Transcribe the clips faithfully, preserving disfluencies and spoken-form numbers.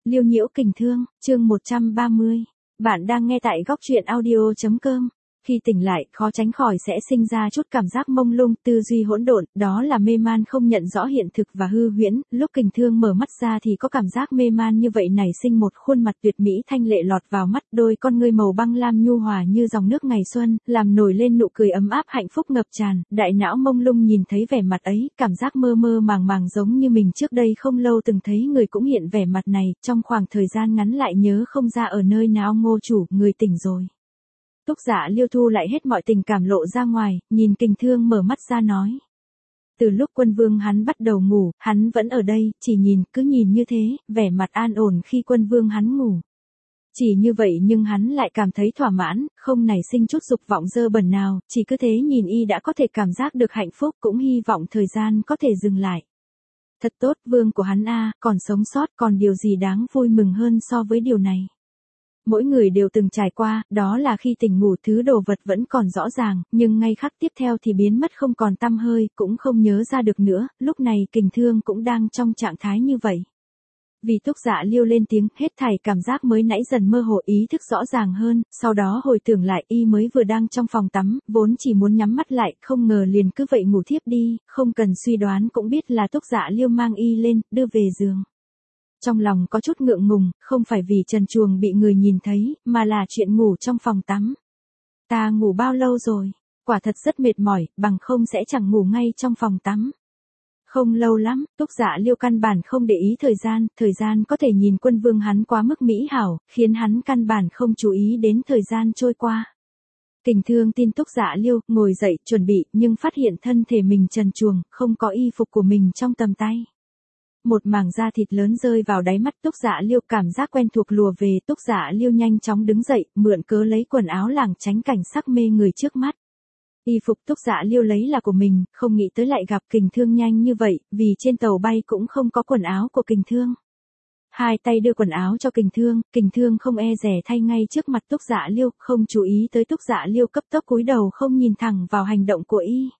Liêu nhiễu kình thương, chương một trăm ba mươi. Bạn đang nghe tại góc truyện audio chấm com. Khi tỉnh lại, khó tránh khỏi sẽ sinh ra chút cảm giác mông lung, tư duy hỗn độn, đó là mê man không nhận rõ hiện thực và hư huyễn. Lúc kình thương mở mắt ra thì có cảm giác mê man như vậy nảy sinh một khuôn mặt tuyệt mỹ thanh lệ lọt vào mắt, đôi con ngươi màu băng lam nhu hòa như dòng nước ngày xuân, làm nổi lên nụ cười ấm áp hạnh phúc ngập tràn. Đại não mông lung nhìn thấy vẻ mặt ấy, cảm giác mơ mơ màng màng giống như mình trước đây không lâu từng thấy người cũng hiện vẻ mặt này, trong khoảng thời gian ngắn lại nhớ không ra ở nơi nào. Ngô chủ, người tỉnh rồi. Túc Dạ Liêu thu lại hết mọi tình cảm lộ ra ngoài, nhìn kình thương mở mắt ra nói. Từ lúc quân vương hắn bắt đầu ngủ, hắn vẫn ở đây, chỉ nhìn, cứ nhìn như thế, vẻ mặt an ổn khi quân vương hắn ngủ. Chỉ như vậy nhưng hắn lại cảm thấy thỏa mãn, không nảy sinh chút dục vọng dơ bẩn nào, chỉ cứ thế nhìn y đã có thể cảm giác được hạnh phúc, cũng hy vọng thời gian có thể dừng lại. Thật tốt, vương của hắn a, còn sống sót, còn điều gì đáng vui mừng hơn so với điều này. Mỗi người đều từng trải qua, đó là khi tỉnh ngủ thứ đồ vật vẫn còn rõ ràng, nhưng ngay khắc tiếp theo thì biến mất không còn tăm hơi, cũng không nhớ ra được nữa, lúc này kình thương cũng đang trong trạng thái như vậy. Vì Túc Dạ Liêu lên tiếng, hết thảy cảm giác mới nãy dần mơ hồ ý thức rõ ràng hơn, sau đó hồi tưởng lại y mới vừa đang trong phòng tắm, vốn chỉ muốn nhắm mắt lại, không ngờ liền cứ vậy ngủ thiếp đi, không cần suy đoán cũng biết là Túc Dạ Liêu mang y lên, đưa về giường. Trong lòng có chút ngượng ngùng, không phải vì trần truồng bị người nhìn thấy, mà là chuyện ngủ trong phòng tắm. Ta ngủ bao lâu rồi? Quả thật rất mệt mỏi, bằng không sẽ chẳng ngủ ngay trong phòng tắm. Không lâu lắm, Túc Dạ Liêu căn bản không để ý thời gian, thời gian có thể nhìn quân vương hắn quá mức mỹ hảo, khiến hắn căn bản không chú ý đến thời gian trôi qua. Kình thương tin Túc Dạ Liêu, ngồi dậy, chuẩn bị, nhưng phát hiện thân thể mình trần truồng, không có y phục của mình trong tầm tay. Một mảng da thịt lớn rơi vào đáy mắt Túc Dạ Liêu, cảm giác quen thuộc lùa về. Túc Dạ Liêu nhanh chóng đứng dậy, mượn cớ lấy quần áo làng tránh cảnh sắc mê người trước mắt. Y phục Túc Dạ Liêu lấy là của mình, không nghĩ tới lại gặp kình thương nhanh như vậy, vì trên tàu bay cũng không có quần áo của kình thương. Hai tay đưa quần áo cho kình thương, kình thương không e dè thay ngay trước mặt Túc Dạ Liêu, không chú ý tới Túc Dạ Liêu cấp tốc cúi đầu không nhìn thẳng vào hành động của y.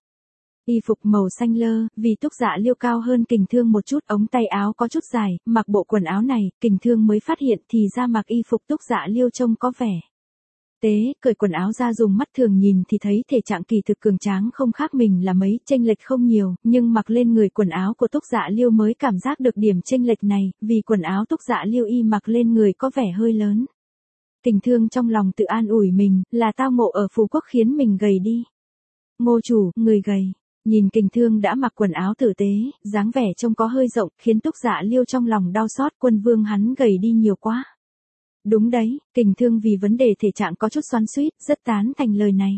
Y phục màu xanh lơ, vì Túc Dạ Liêu cao hơn kình thương một chút, ống tay áo có chút dài, mặc bộ quần áo này, kình thương mới phát hiện thì ra mặc y phục Túc Dạ Liêu trông có vẻ tế, cởi quần áo ra dùng mắt thường nhìn thì thấy thể trạng kỳ thực cường tráng không khác mình là mấy, chênh lệch không nhiều, nhưng mặc lên người quần áo của Túc Dạ Liêu mới cảm giác được điểm chênh lệch này, vì quần áo Túc Dạ Liêu y mặc lên người có vẻ hơi lớn. Kình thương trong lòng tự an ủi mình, là tao ngộ ở Phú Quốc khiến mình gầy đi. Ngô chủ, người gầy. Nhìn kình thương đã mặc quần áo tử tế, dáng vẻ trông có hơi rộng, khiến Túc Dạ Liêu trong lòng đau xót, quân vương hắn gầy đi nhiều quá. Đúng đấy, kình thương vì vấn đề thể trạng có chút xoắn xuýt, rất tán thành lời này.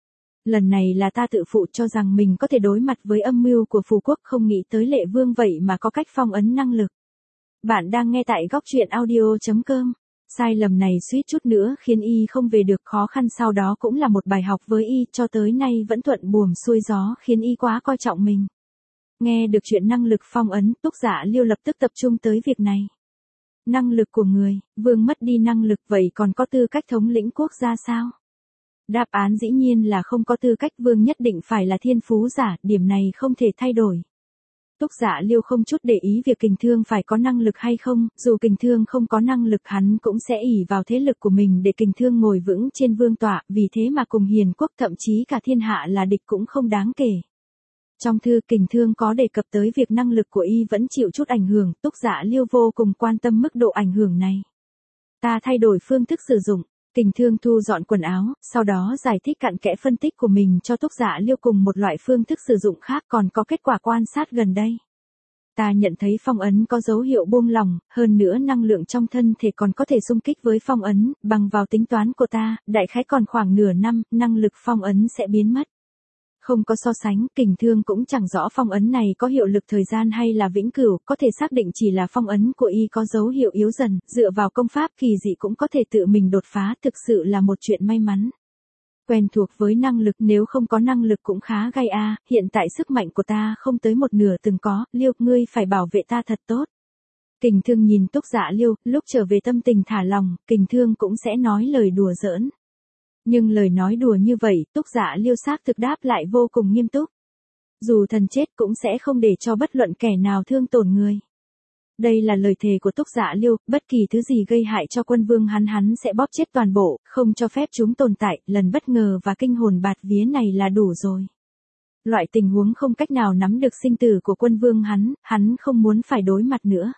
Lần này là ta tự phụ cho rằng mình có thể đối mặt với âm mưu của Phú Quốc, không nghĩ tới Lệ Vương vậy mà có cách phong ấn năng lực. Bạn đang nghe tại góc truyện audio chấm com. Sai lầm này suýt chút nữa khiến y không về được, khó khăn sau đó cũng là một bài học với y, cho tới nay vẫn thuận buồm xuôi gió, khiến y quá coi trọng mình. Nghe được chuyện năng lực phong ấn, Túc Dạ Liêu lập tức tập trung tới việc này. Năng lực của người, vương mất đi năng lực vậy còn có tư cách thống lĩnh quốc gia sao? Đáp án dĩ nhiên là không có tư cách, vương nhất định phải là thiên phú giả, điểm này không thể thay đổi. Túc Dạ Liêu không chút để ý việc kình thương phải có năng lực hay không, dù kình thương không có năng lực hắn cũng sẽ ỷ vào thế lực của mình để kình thương ngồi vững trên vương tọa, vì thế mà cùng hiền quốc thậm chí cả thiên hạ là địch cũng không đáng kể. Trong thư kình thương có đề cập tới việc năng lực của y vẫn chịu chút ảnh hưởng, Túc Dạ Liêu vô cùng quan tâm mức độ ảnh hưởng này. Ta thay đổi phương thức sử dụng. Kình thương thu dọn quần áo, sau đó giải thích cặn kẽ phân tích của mình cho Túc Dạ Liêu cùng một loại phương thức sử dụng khác, còn có kết quả quan sát gần đây. Ta nhận thấy phong ấn có dấu hiệu buông lỏng, hơn nữa năng lượng trong thân thể còn có thể xung kích với phong ấn, bằng vào tính toán của ta, đại khái còn khoảng nửa năm, năng lực phong ấn sẽ biến mất. Không có so sánh, kình thương cũng chẳng rõ phong ấn này có hiệu lực thời gian hay là vĩnh cửu, có thể xác định chỉ là phong ấn của y có dấu hiệu yếu dần, dựa vào công pháp kỳ dị cũng có thể tự mình đột phá, thực sự là một chuyện may mắn. Quen thuộc với năng lực, nếu không có năng lực cũng khá gai a, hiện tại sức mạnh của ta không tới một nửa từng có, Liêu, ngươi phải bảo vệ ta thật tốt. Kình thương nhìn Túc Dạ Liêu, lúc trở về tâm tình thả lòng, kình thương cũng sẽ nói lời đùa giỡn. Nhưng lời nói đùa như vậy, Túc Dạ Liêu xác thực đáp lại vô cùng nghiêm túc. Dù thần chết cũng sẽ không để cho bất luận kẻ nào thương tổn người. Đây là lời thề của Túc Dạ Liêu, bất kỳ thứ gì gây hại cho quân vương hắn hắn sẽ bóp chết toàn bộ, không cho phép chúng tồn tại, lần bất ngờ và kinh hồn bạt vía này là đủ rồi. Loại tình huống không cách nào nắm được sinh tử của quân vương hắn, hắn không muốn phải đối mặt nữa.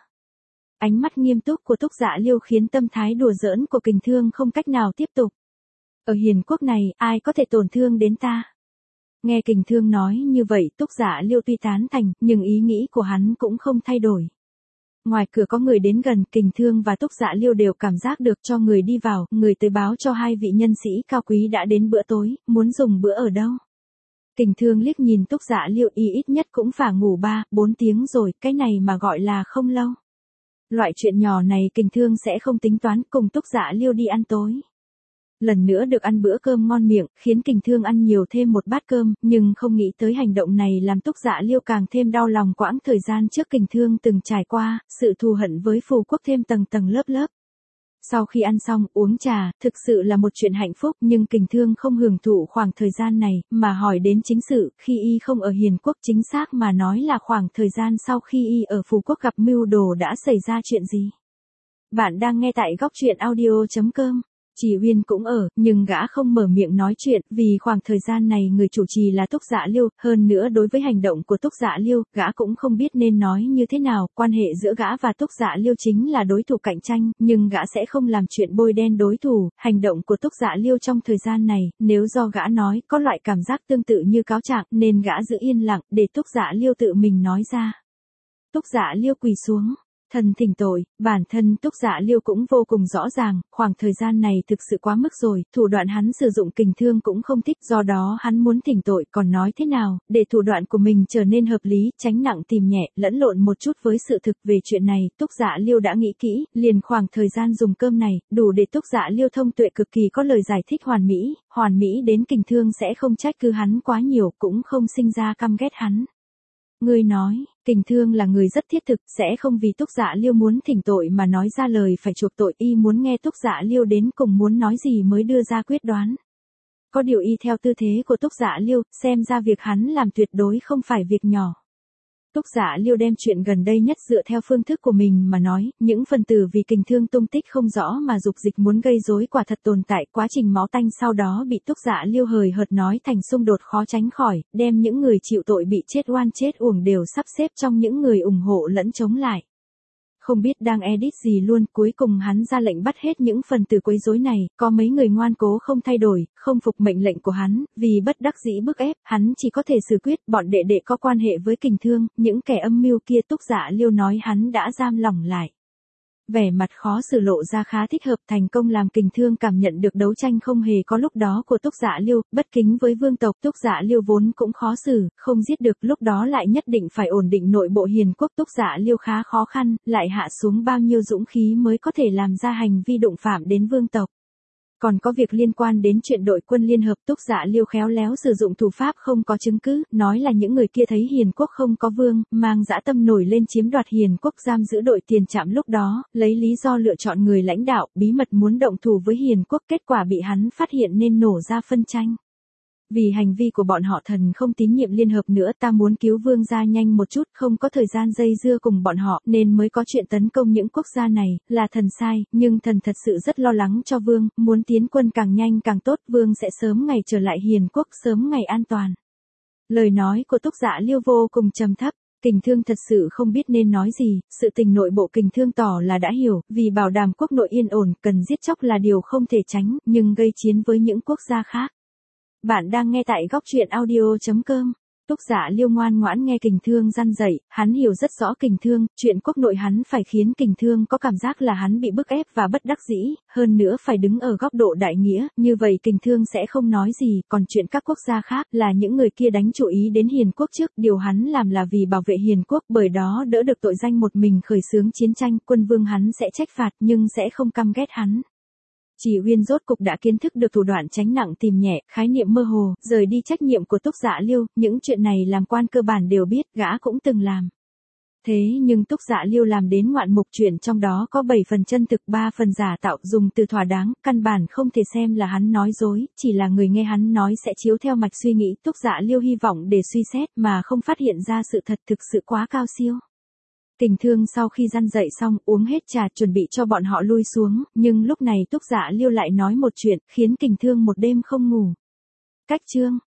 Ánh mắt nghiêm túc của Túc Dạ Liêu khiến tâm thái đùa giỡn của Kình Thương không cách nào tiếp tục. Ở hiền quốc này, ai có thể tổn thương đến ta? Nghe Kình Thương nói như vậy, Túc Dạ Liêu tuy tán thành, nhưng ý nghĩ của hắn cũng không thay đổi. Ngoài cửa có người đến gần, Kình Thương và Túc Dạ Liêu đều cảm giác được cho người đi vào, người tới báo cho hai vị nhân sĩ cao quý đã đến bữa tối, muốn dùng bữa ở đâu. Kình Thương liếc nhìn Túc Dạ Liêu, y ít nhất cũng phải ngủ ba, bốn tiếng rồi, cái này mà gọi là không lâu. Loại chuyện nhỏ này Kình Thương sẽ không tính toán, cùng Túc Dạ Liêu đi ăn tối. Lần nữa được ăn bữa cơm ngon miệng, khiến Kình Thương ăn nhiều thêm một bát cơm, nhưng không nghĩ tới hành động này làm Túc Dạ Liêu càng thêm đau lòng. Quãng thời gian trước Kình Thương từng trải qua, sự thù hận với phù quốc thêm tầng tầng lớp lớp. Sau khi ăn xong, uống trà, thực sự là một chuyện hạnh phúc, nhưng Kình Thương không hưởng thụ khoảng thời gian này, mà hỏi đến chính sự, khi y không ở hiền quốc, chính xác mà nói là khoảng thời gian sau khi y ở phù quốc gặp mưu đồ đã xảy ra chuyện gì. Bạn đang nghe tại góc truyện audio chấm com. Chỉ Huyên cũng ở, nhưng gã không mở miệng nói chuyện, vì khoảng thời gian này người chủ trì là Túc Dạ Liêu, hơn nữa đối với hành động của Túc Dạ Liêu, gã cũng không biết nên nói như thế nào, quan hệ giữa gã và Túc Dạ Liêu chính là đối thủ cạnh tranh, nhưng gã sẽ không làm chuyện bôi đen đối thủ, hành động của Túc Dạ Liêu trong thời gian này, nếu do gã nói, có loại cảm giác tương tự như cáo trạng, nên gã giữ yên lặng, để Túc Dạ Liêu tự mình nói ra. Túc Dạ Liêu quỳ xuống. Thần thỉnh tội, bản thân Túc Dạ Liêu cũng vô cùng rõ ràng, khoảng thời gian này thực sự quá mức rồi, thủ đoạn hắn sử dụng Kình Thương cũng không thích, do đó hắn muốn thỉnh tội, còn nói thế nào, để thủ đoạn của mình trở nên hợp lý, tránh nặng tìm nhẹ, lẫn lộn một chút với sự thực về chuyện này, Túc Dạ Liêu đã nghĩ kỹ, liền khoảng thời gian dùng cơm này, đủ để Túc Dạ Liêu thông tuệ cực kỳ có lời giải thích hoàn mỹ, hoàn mỹ đến Kình Thương sẽ không trách cứ hắn quá nhiều, cũng không sinh ra căm ghét hắn. Ngươi nói, Kình Thương là người rất thiết thực, sẽ không vì Túc Dạ Liêu muốn thỉnh tội mà nói ra lời phải chuộc tội, y muốn nghe Túc Dạ Liêu đến cùng muốn nói gì mới đưa ra quyết đoán. Có điều y theo tư thế của Túc Dạ Liêu, xem ra việc hắn làm tuyệt đối không phải việc nhỏ. Túc Dạ Liêu đem chuyện gần đây nhất dựa theo phương thức của mình mà nói, những phần tử vì Kình Thương tung tích không rõ mà dục dịch muốn gây rối quả thật tồn tại, quá trình máu tanh sau đó bị Túc Dạ Liêu hời hợt nói thành xung đột khó tránh khỏi, đem những người chịu tội bị chết oan chết uổng đều sắp xếp trong những người ủng hộ lẫn chống lại. Không biết đang edit gì luôn, cuối cùng hắn ra lệnh bắt hết những phần tử quấy rối này, có mấy người ngoan cố không thay đổi, không phục mệnh lệnh của hắn, vì bất đắc dĩ bức ép, hắn chỉ có thể xử quyết, bọn đệ đệ có quan hệ với Kình Thương, những kẻ âm mưu kia. Túc Dạ Liêu nói hắn đã giam lỏng lại. Vẻ mặt khó xử lộ ra khá thích hợp, thành công làm Kình Thương cảm nhận được đấu tranh không hề có lúc đó của Túc Dạ Liêu, bất kính với vương tộc. Túc Dạ Liêu vốn cũng khó xử, không giết được, lúc đó lại nhất định phải ổn định nội bộ hiền quốc. Túc Dạ Liêu khá khó khăn, lại hạ xuống bao nhiêu dũng khí mới có thể làm ra hành vi đụng phạm đến vương tộc. Còn có việc liên quan đến chuyện đội quân liên hợp. Túc Dạ Liêu khéo léo sử dụng thủ pháp không có chứng cứ, nói là những người kia thấy hiền quốc không có vương, mang dã tâm nổi lên chiếm đoạt hiền quốc, giam giữ đội tiền trạm lúc đó, lấy lý do lựa chọn người lãnh đạo, bí mật muốn động thủ với hiền quốc, kết quả bị hắn phát hiện nên nổ ra phân tranh. Vì hành vi của bọn họ thần không tín nhiệm liên hợp nữa, ta muốn cứu vương gia nhanh một chút, không có thời gian dây dưa cùng bọn họ, nên mới có chuyện tấn công những quốc gia này, là thần sai, nhưng thần thật sự rất lo lắng cho vương, muốn tiến quân càng nhanh càng tốt, vương sẽ sớm ngày trở lại hiền quốc, sớm ngày an toàn. Lời nói của Túc Dạ Liêu vô cùng trầm thấp. Kình Thương thật sự không biết nên nói gì, sự tình nội bộ Kình Thương tỏ là đã hiểu, vì bảo đảm quốc nội yên ổn, cần giết chóc là điều không thể tránh, nhưng gây chiến với những quốc gia khác. Bạn đang nghe tại góc truyện audio chấm com. Túc Dạ Liêu ngoan ngoãn nghe Kình Thương răn dạy, hắn hiểu rất rõ Kình Thương, chuyện quốc nội hắn phải khiến Kình Thương có cảm giác là hắn bị bức ép và bất đắc dĩ, hơn nữa phải đứng ở góc độ đại nghĩa, như vậy Kình Thương sẽ không nói gì, còn chuyện các quốc gia khác là những người kia đánh chú ý đến hiền quốc trước, điều hắn làm là vì bảo vệ hiền quốc, bởi đó đỡ được tội danh một mình khởi xướng chiến tranh, quân vương hắn sẽ trách phạt nhưng sẽ không căm ghét hắn. Chỉ Huyên rốt cục đã kiến thức được thủ đoạn tránh nặng tìm nhẹ, khái niệm mơ hồ, rời đi trách nhiệm của Túc Dạ Liêu, những chuyện này làm quan cơ bản đều biết, gã cũng từng làm. Thế nhưng Túc Dạ Liêu làm đến ngoạn mục, chuyện trong đó có bảy phần chân thực, ba phần giả tạo, dùng từ thỏa đáng, căn bản không thể xem là hắn nói dối, chỉ là người nghe hắn nói sẽ chiếu theo mạch suy nghĩ. Túc Dạ Liêu hy vọng để suy xét mà không phát hiện ra sự thật thực sự quá cao siêu. Kình Thương sau khi răn dậy xong, uống hết trà chuẩn bị cho bọn họ lui xuống, nhưng lúc này Túc Dạ Liêu lại nói một chuyện, khiến Kình Thương một đêm không ngủ. Cách chương